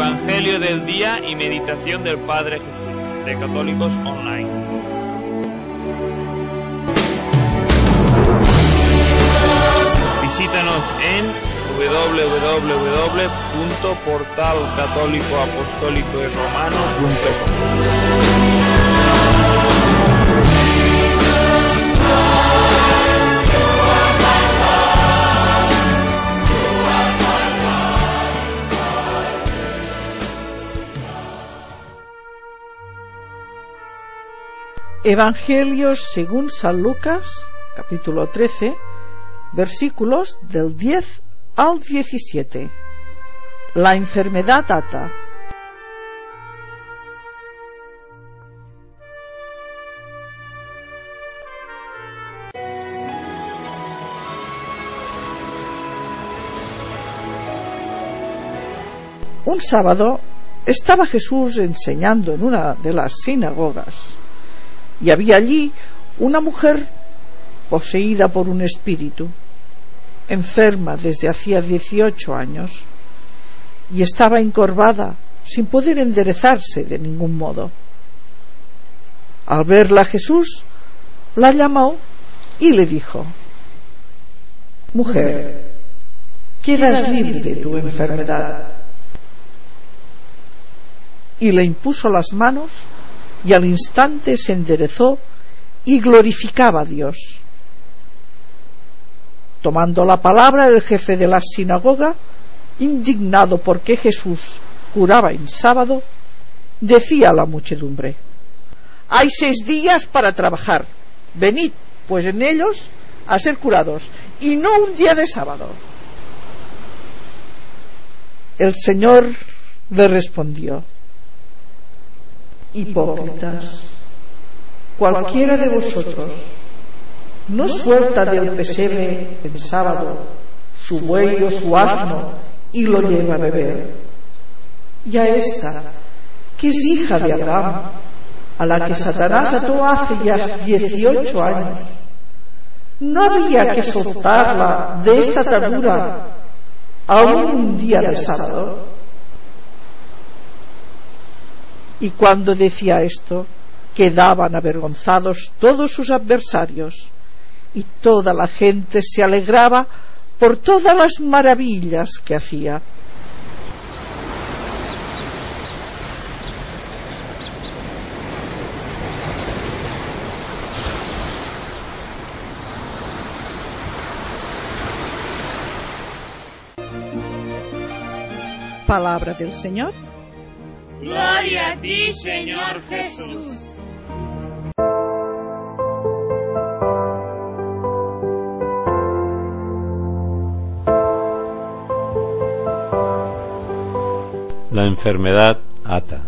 Evangelio del día y meditación del Padre Jesús, de Católicos Online. Visítanos en www.portalcatólicoapostólicoromano.com. Evangelio según San Lucas, capítulo 13, versículos del 10 al 17. La enfermedad ata. Un sábado estaba Jesús enseñando en una de las sinagogas, y había allí una mujer poseída por un espíritu, enferma desde hacía 18 años, y estaba encorvada sin poder enderezarse de ningún modo. Al verla Jesús la llamó y le dijo: «Mujer, quedas libre de tu enfermedad». Y le impuso las manos, y al instante se enderezó y glorificaba a Dios. Tomando la palabra, el jefe de la sinagoga, indignado porque Jesús curaba en sábado, decía a la muchedumbre: «Hay 6 días para trabajar, venid pues en ellos a ser curados, y no un día de sábado». El Señor le respondió: «Hipócritas, cualquiera de vosotros no suelta del pesebre en sábado su buey o su asno y lo lleva a beber. Y a esta, que es hija de Abraham, a la que Satanás ató hace ya 18 años, ¿no había que soltarla de esta atadura aún un día de sábado?». Y cuando decía esto, quedaban avergonzados todos sus adversarios, y toda la gente se alegraba por todas las maravillas que hacía. Palabra del Señor. Gloria a ti, Señor Jesús. La enfermedad ata.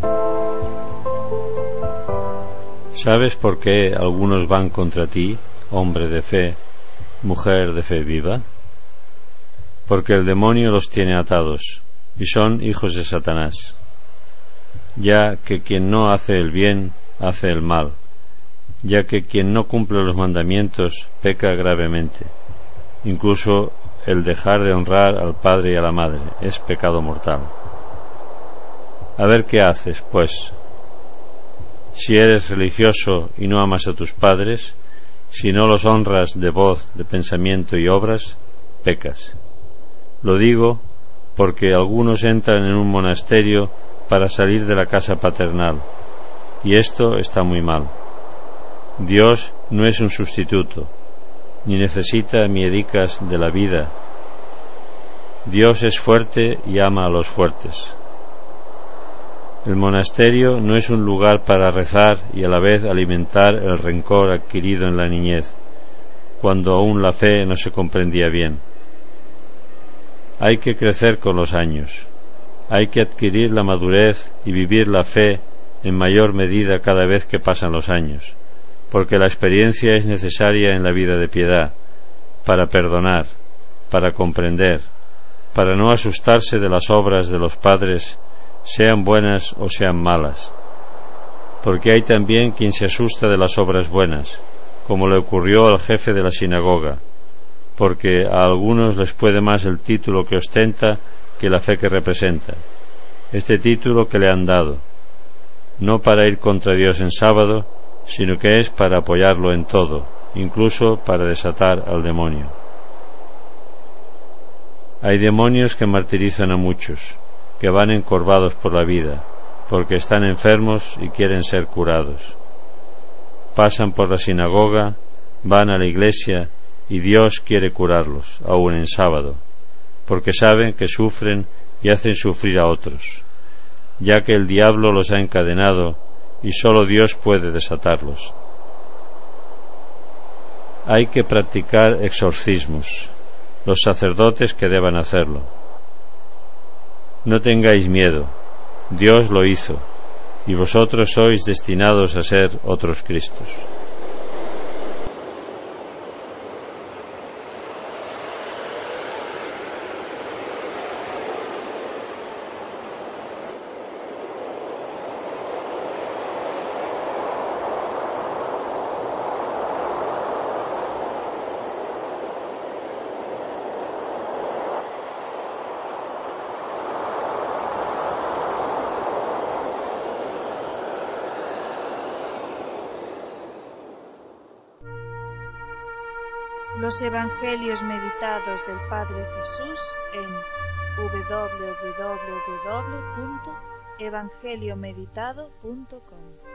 ¿Sabes por qué algunos van contra ti, hombre de fe, mujer de fe viva? Porque el demonio los tiene atados, y son hijos de Satanás. Ya que quien no hace el bien, hace el mal, ya que quien no cumple los mandamientos, peca gravemente. Incluso el dejar de honrar al padre y a la madre es pecado mortal. A ver qué haces, pues. Si eres religioso y no amas a tus padres, si no los honras de voz, de pensamiento y obras, pecas. Lo digo porque algunos entran en un monasterio para salir de la casa paternal, y esto está muy mal. Dios no es un sustituto, ni necesita miedicas de la vida. Dios es fuerte y ama a los fuertes. El monasterio no es un lugar para rezar y a la vez alimentar el rencor adquirido en la niñez, cuando aún la fe no se comprendía bien. Hay que crecer con los años. Hay que adquirir la madurez y vivir la fe en mayor medida cada vez que pasan los años, porque la experiencia es necesaria en la vida de piedad, para perdonar, para comprender, para no asustarse de las obras de los padres, sean buenas o sean malas. Porque hay también quien se asusta de las obras buenas, como le ocurrió al jefe de la sinagoga, porque a algunos les puede más el título que ostenta que la fe que representa. este título que le han dado, no para ir contra Dios en sábado, sino que es para apoyarlo en todo, incluso para desatar al demonio. Hay demonios que martirizan a muchos, que van encorvados por la vida, porque están enfermos y quieren ser curados. Pasan por la sinagoga, van a la iglesia y Dios quiere curarlos, aun en sábado, porque saben que sufren y hacen sufrir a otros, ya que el diablo los ha encadenado y sólo Dios puede desatarlos. Hay que practicar exorcismos, los sacerdotes que deban hacerlo. No tengáis miedo, Dios lo hizo, y vosotros sois destinados a ser otros Cristos. Los Evangelios meditados del Padre Jesús en www.evangeliomeditado.com.